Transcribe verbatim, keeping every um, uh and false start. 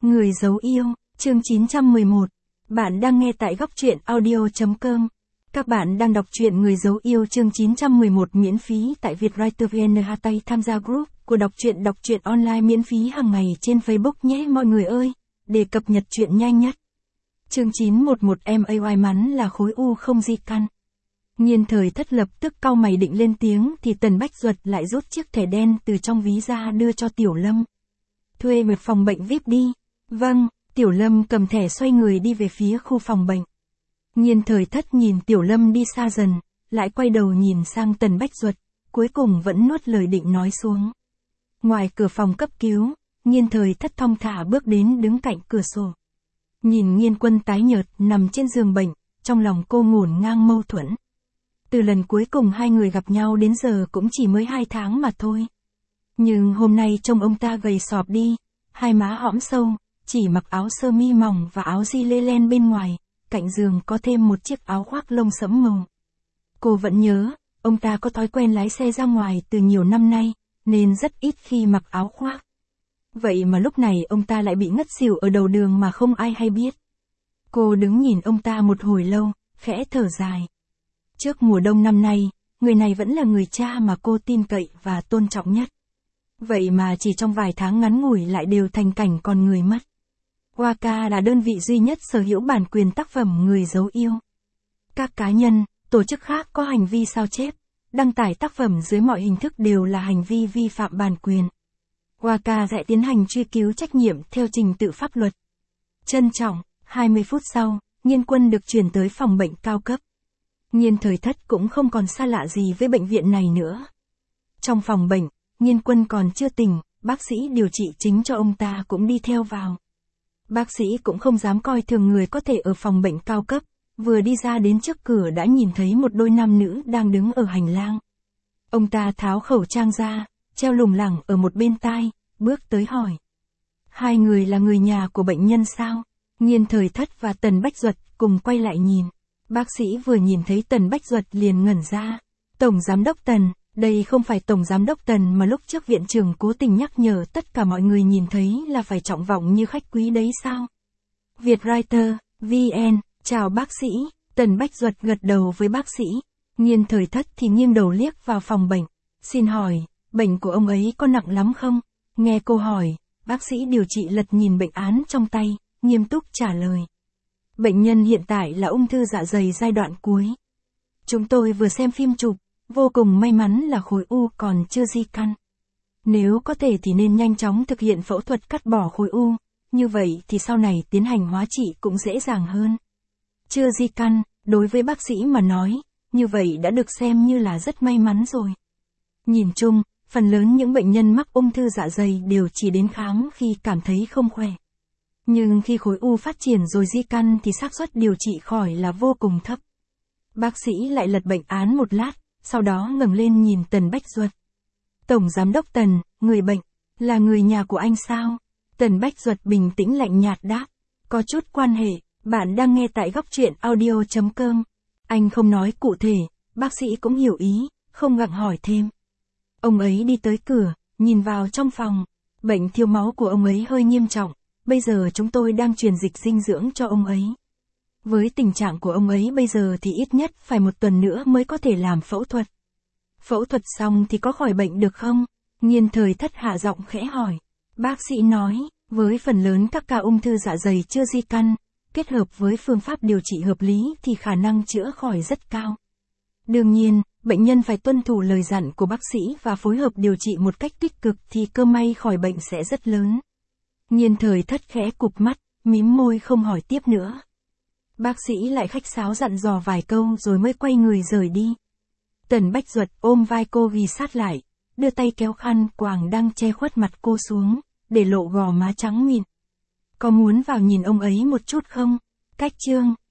Người giấu yêu, chương chín trăm mười một. Bạn đang nghe tại góc truyện audio chấm com. Các bạn đang đọc truyện Người giấu yêu chương chín trăm mười một miễn phí tại Vietwriter vê en. Tay tham gia group của đọc truyện đọc truyện online miễn phí hàng ngày trên Facebook nhé mọi người ơi, để cập nhật truyện nhanh nhất. Chương chín trăm mười một em a may mắn là khối u không di căn. Nhiên Thời Thất lập tức cau mày định lên tiếng thì Tần Bách Duật lại rút chiếc thẻ đen từ trong ví ra đưa cho Tiểu Lâm. Thuê một phòng bệnh vi ai pi đi. Vâng, Tiểu Lâm cầm thẻ xoay người đi về phía khu phòng bệnh. Nhiên Thời Thất nhìn Tiểu Lâm đi xa dần, lại quay đầu nhìn sang Tần Bách Duật, cuối cùng vẫn nuốt lời định nói xuống. Ngoài cửa phòng cấp cứu, Nhiên Thời Thất thong thả bước đến đứng cạnh cửa sổ. Nhìn Nhiên Quân tái nhợt nằm trên giường bệnh, trong lòng cô ngổn ngang mâu thuẫn. Từ lần cuối cùng hai người gặp nhau đến giờ cũng chỉ mới hai tháng mà thôi. Nhưng hôm nay trông ông ta gầy sọp đi, hai má hõm sâu, chỉ mặc áo sơ mi mỏng và áo gi lê len bên ngoài, cạnh giường có thêm một chiếc áo khoác lông sẫm màu. Cô vẫn nhớ, ông ta có thói quen lái xe ra ngoài từ nhiều năm nay, nên rất ít khi mặc áo khoác. Vậy mà lúc này ông ta lại bị ngất xỉu ở đầu đường mà không ai hay biết. Cô đứng nhìn ông ta một hồi lâu, khẽ thở dài. Trước mùa đông năm nay, người này vẫn là người cha mà cô tin cậy và tôn trọng nhất. Vậy mà chỉ trong vài tháng ngắn ngủi lại đều thành cảnh con người mất. Waka là đơn vị duy nhất sở hữu bản quyền tác phẩm Người giấu yêu. Các cá nhân, tổ chức khác có hành vi sao chép, đăng tải tác phẩm dưới mọi hình thức đều là hành vi vi phạm bản quyền. Waka sẽ tiến hành truy cứu trách nhiệm theo trình tự pháp luật. Trân trọng, hai mươi phút sau, Nhiên Quân được chuyển tới phòng bệnh cao cấp. Nhiên Thời Thất cũng không còn xa lạ gì với bệnh viện này nữa. Trong phòng bệnh, Nhiên Quân còn chưa tỉnh, bác sĩ điều trị chính cho ông ta cũng đi theo vào. Bác sĩ cũng không dám coi thường người có thể ở phòng bệnh cao cấp, vừa đi ra đến trước cửa đã nhìn thấy một đôi nam nữ đang đứng ở hành lang. Ông ta tháo khẩu trang ra, treo lủng lẳng ở một bên tai, bước tới hỏi. Hai người là người nhà của bệnh nhân sao? Nhiên Thời Thất và Tần Bách Duật cùng quay lại nhìn. Bác sĩ vừa nhìn thấy Tần Bách Duật liền ngẩn ra. Tổng Giám đốc Tần, đây không phải Tổng Giám đốc Tần mà lúc trước viện trưởng cố tình nhắc nhở tất cả mọi người nhìn thấy là phải trọng vọng như khách quý đấy sao? Vietwriter, vê en, chào bác sĩ, Tần Bách Duật gật đầu với bác sĩ. Nhiên Thời Thất thì nghiêng đầu liếc vào phòng bệnh. Xin hỏi, bệnh của ông ấy có nặng lắm không? Nghe cô hỏi, bác sĩ điều trị lật nhìn bệnh án trong tay, nghiêm túc trả lời. Bệnh nhân hiện tại là ung thư dạ dày giai đoạn cuối. Chúng tôi vừa xem phim chụp, vô cùng may mắn là khối u còn chưa di căn. Nếu có thể thì nên nhanh chóng thực hiện phẫu thuật cắt bỏ khối u, như vậy thì sau này tiến hành hóa trị cũng dễ dàng hơn. Chưa di căn, đối với bác sĩ mà nói, như vậy đã được xem như là rất may mắn rồi. Nhìn chung, phần lớn những bệnh nhân mắc ung thư dạ dày đều chỉ đến khám khi cảm thấy không khỏe. Nhưng khi khối u phát triển rồi di căn thì xác suất điều trị khỏi là vô cùng thấp. Bác sĩ lại lật bệnh án một lát, sau đó ngẩng lên nhìn Tần Bách Duật. Tổng Giám đốc Tần, người bệnh, là người nhà của anh sao? Tần Bách Duật bình tĩnh lạnh nhạt đáp. Có chút quan hệ, bạn đang nghe tại góc truyện audio chấm com. Anh không nói cụ thể, bác sĩ cũng hiểu ý, không gặng hỏi thêm. Ông ấy đi tới cửa, nhìn vào trong phòng. Bệnh thiếu máu của ông ấy hơi nghiêm trọng. Bây giờ chúng tôi đang truyền dịch dinh dưỡng cho ông ấy. Với tình trạng của ông ấy bây giờ thì ít nhất phải một tuần nữa mới có thể làm phẫu thuật. Phẫu thuật xong thì có khỏi bệnh được không? Nhiên Thời Thất hạ giọng khẽ hỏi. Bác sĩ nói, với phần lớn các ca ung thư dạ dày chưa di căn, kết hợp với phương pháp điều trị hợp lý thì khả năng chữa khỏi rất cao. Đương nhiên, bệnh nhân phải tuân thủ lời dặn của bác sĩ và phối hợp điều trị một cách tích cực thì cơ may khỏi bệnh sẽ rất lớn. Nhiên Thời Thất khẽ cụp mắt, mím môi không hỏi tiếp nữa. Bác sĩ lại khách sáo dặn dò vài câu rồi mới quay người rời đi. Tần Bách Duật ôm vai cô ghì sát lại, đưa tay kéo khăn quàng đang che khuất mặt cô xuống, để lộ gò má trắng mịn. Có muốn vào nhìn ông ấy một chút không? Cách chương.